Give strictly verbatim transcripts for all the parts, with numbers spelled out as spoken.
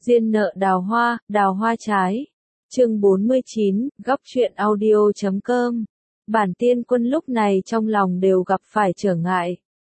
Duyên nợ đào hoa, đào hoa trái. Chương bốn mươi chín, góc truyện audio chấm com. Bản Tiên Quân lúc này trong lòng đều gặp phải trở ngại.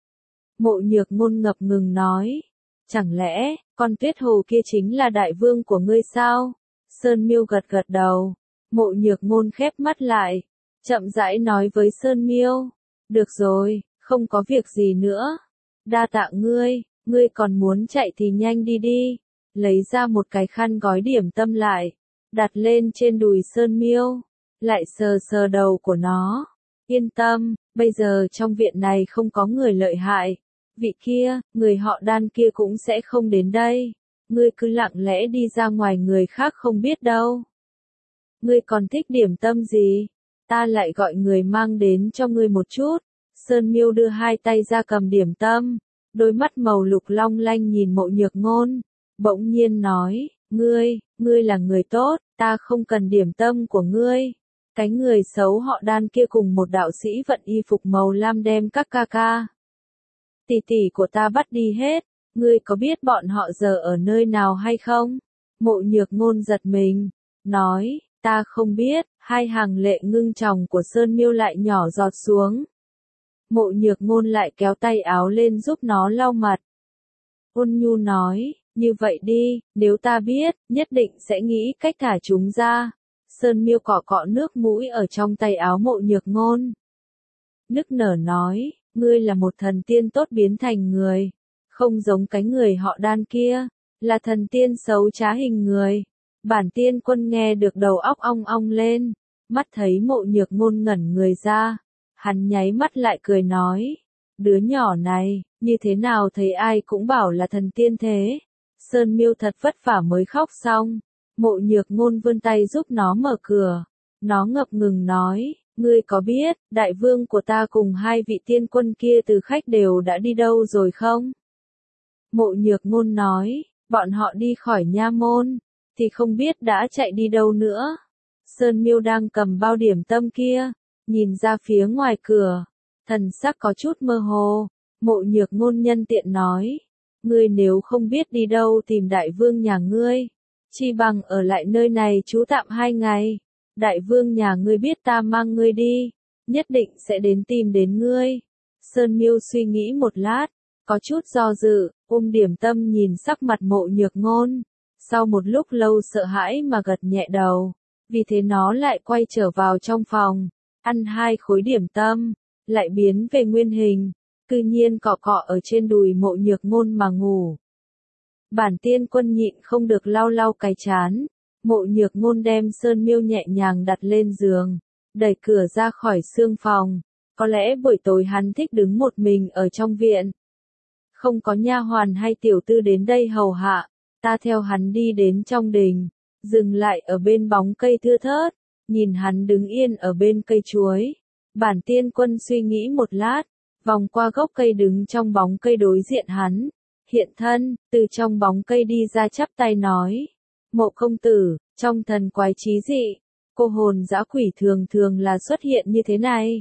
Mộ Nhược Ngôn ngập ngừng nói, chẳng lẽ, con Tuyết Hồ kia chính là đại vương của ngươi sao? Sơn Miêu gật gật đầu. Mộ Nhược Ngôn khép mắt lại, chậm rãi nói với Sơn Miêu, được rồi, không có việc gì nữa. Đa tạ ngươi, ngươi còn muốn chạy thì nhanh đi đi. Lấy ra một cái khăn gói điểm tâm lại, đặt lên trên đùi Sơn Miêu, lại sờ sờ đầu của nó. Yên tâm, bây giờ trong viện này không có người lợi hại. Vị kia, người họ Đan kia cũng sẽ không đến đây. Ngươi cứ lặng lẽ đi ra ngoài, người khác không biết đâu. Ngươi còn thích điểm tâm gì? Ta lại gọi người mang đến cho ngươi một chút. Sơn Miêu đưa hai tay ra cầm điểm tâm, đôi mắt màu lục long lanh nhìn Mộ Nhược Ngôn, bỗng nhiên nói, ngươi, ngươi là người tốt, ta không cần điểm tâm của ngươi. Cái người xấu họ Đan kia cùng một đạo sĩ vận y phục màu lam đem các ca ca tỷ tỷ của ta bắt đi hết, ngươi có biết bọn họ giờ ở nơi nào hay không? Mộ Nhược Ngôn giật mình, nói, ta không biết. Hai hàng lệ ngưng tròng của Sơn Miêu lại nhỏ giọt xuống. Mộ Nhược Ngôn lại kéo tay áo lên giúp nó lau mặt. Ôn nhu nói, như vậy đi, nếu ta biết, nhất định sẽ nghĩ cách thả chúng ra. Sơn Miêu cọ cọ nước mũi ở trong tay áo Mộ Nhược Ngôn. Nức nở nói, ngươi là một thần tiên tốt biến thành người, không giống cái người họ Đan kia, là thần tiên xấu trá hình người. Bản Tiên Quân nghe được đầu óc ong ong lên, mắt thấy Mộ Nhược Ngôn ngẩn người ra, hắn nháy mắt lại cười nói, đứa nhỏ này, như thế nào thấy ai cũng bảo là thần tiên thế. Sơn Miêu thật vất vả mới khóc xong, Mộ Nhược Ngôn vươn tay giúp nó mở cửa, nó ngập ngừng nói, ngươi có biết, đại vương của ta cùng hai vị tiên quân kia từ khách đều đã đi đâu rồi không? Mộ Nhược Ngôn nói, bọn họ đi khỏi nha môn, thì không biết đã chạy đi đâu nữa. Sơn Miêu đang cầm bao điểm tâm kia, nhìn ra phía ngoài cửa, thần sắc có chút mơ hồ. Mộ Nhược Ngôn nhân tiện nói, ngươi nếu không biết đi đâu tìm đại vương nhà ngươi, chi bằng ở lại nơi này trú tạm hai ngày. Đại vương nhà ngươi biết ta mang ngươi đi, nhất định sẽ đến tìm đến ngươi. Sơn Miêu suy nghĩ một lát, có chút do dự, ôm điểm tâm nhìn sắc mặt Mộ Nhược Ngôn. Sau một lúc lâu sợ hãi mà gật nhẹ đầu, vì thế nó lại quay trở vào trong phòng, ăn hai khối điểm tâm, lại biến về nguyên hình, cư nhiên cọ cọ ở trên đùi Mộ Nhược Ngôn mà ngủ. Bản Tiên Quân nhịn không được lau lau cái trán. Mộ Nhược Ngôn đem Sơn Miêu nhẹ nhàng đặt lên giường, đẩy cửa ra khỏi xương phòng. Có lẽ buổi tối hắn thích đứng một mình ở trong viện, không có nha hoàn hay tiểu tư đến đây hầu hạ. Ta theo hắn đi đến trong đình, dừng lại ở bên bóng cây thưa thớt, nhìn hắn đứng yên ở bên cây chuối. Bản Tiên Quân suy nghĩ một lát, vòng qua gốc cây đứng trong bóng cây đối diện hắn, hiện thân, từ trong bóng cây đi ra chắp tay nói, Mộ công tử, trong thần quái trí dị, cô hồn dã quỷ thường thường là xuất hiện như thế này.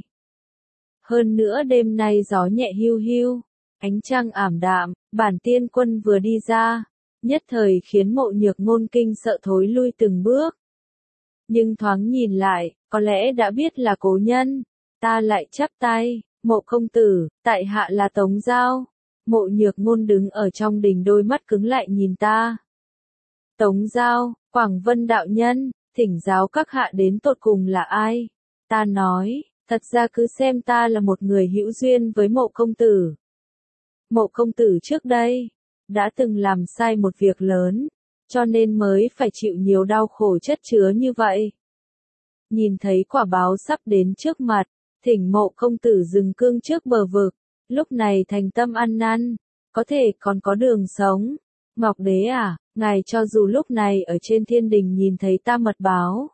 Hơn nữa đêm nay gió nhẹ hiu hiu, ánh trăng ảm đạm, Bản Tiên Quân vừa đi ra, nhất thời khiến Mộ Nhược Ngôn kinh sợ thối lui từng bước. Nhưng thoáng nhìn lại, có lẽ đã biết là cố nhân, ta lại chắp tay, Mộ công tử, tại hạ là Tống Giao. Mộ Nhược Ngôn đứng ở trong đình, đôi mắt cứng lại nhìn ta. Tống Giao, Quảng Vân đạo nhân, thỉnh giáo các hạ đến tột cùng là ai? Ta nói, thật ra cứ xem ta là một người hữu duyên với Mộ công tử. Mộ công tử trước đây đã từng làm sai một việc lớn, cho nên mới phải chịu nhiều đau khổ chất chứa như vậy. Nhìn thấy quả báo sắp đến trước mặt, thỉnh Mộ công tử dừng cương trước bờ vực, lúc này thành tâm ăn năn, có thể còn có đường sống. Ngọc Đế à, ngài cho dù lúc này ở trên thiên đình nhìn thấy ta mật báo,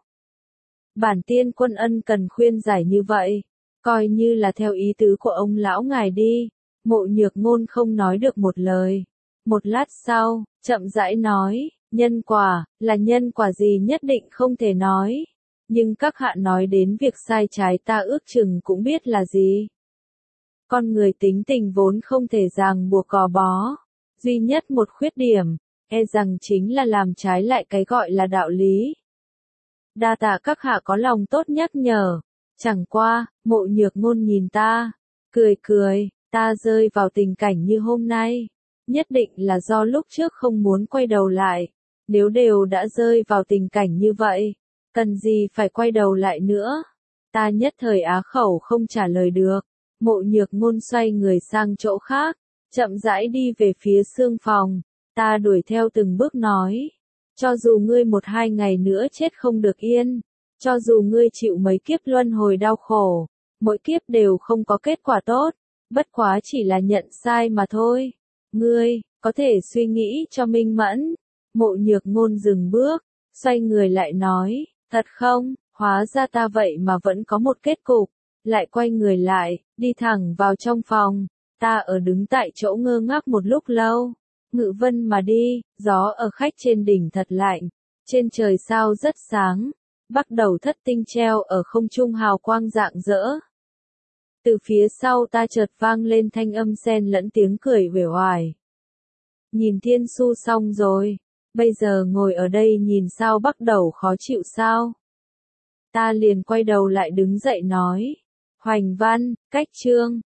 Bản Tiên Quân ân cần khuyên giải như vậy, coi như là theo ý tứ của ông lão ngài đi. Mộ Nhược Ngôn không nói được một lời. Một lát sau, chậm rãi nói, nhân quả, là nhân quả gì nhất định không thể nói. Nhưng các hạ nói đến việc sai trái ta ước chừng cũng biết là gì. Con người tính tình vốn không thể ràng buộc gò bó. Duy nhất một khuyết điểm, e rằng chính là làm trái lại cái gọi là đạo lý. Đa tạ các hạ có lòng tốt nhắc nhở. Chẳng qua, Mộ Nhược Ngôn nhìn ta, cười cười, ta rơi vào tình cảnh như hôm nay. Nhất định là do lúc trước không muốn quay đầu lại. Nếu đều đã rơi vào tình cảnh như vậy, cần gì phải quay đầu lại nữa. Ta nhất thời á khẩu không trả lời được. Mộ Nhược Ngôn xoay người sang chỗ khác, chậm rãi đi về phía xương phòng. Ta đuổi theo từng bước nói. Cho dù ngươi một hai ngày nữa chết không được yên, cho dù ngươi chịu mấy kiếp luân hồi đau khổ, mỗi kiếp đều không có kết quả tốt, bất quá chỉ là nhận sai mà thôi. Ngươi, có thể suy nghĩ cho minh mẫn. Mộ Nhược Ngôn dừng bước, xoay người lại nói, thật không, hóa ra ta vậy mà vẫn có một kết cục. Lại quay người lại, đi thẳng vào trong phòng. Ta ở đứng tại chỗ ngơ ngác một lúc lâu. Ngự vân mà đi, gió ở khách trên đỉnh thật lạnh. Trên trời sao rất sáng. Bắt đầu thất tinh treo ở không trung hào quang rạng rỡ. Từ phía sau ta chợt vang lên thanh âm xen lẫn tiếng cười uể oải. Nhìn thiên su xong rồi, bây giờ ngồi ở đây nhìn sao bắt đầu khó chịu sao? Ta liền quay đầu lại đứng dậy nói. Hoành Văn, cách chương.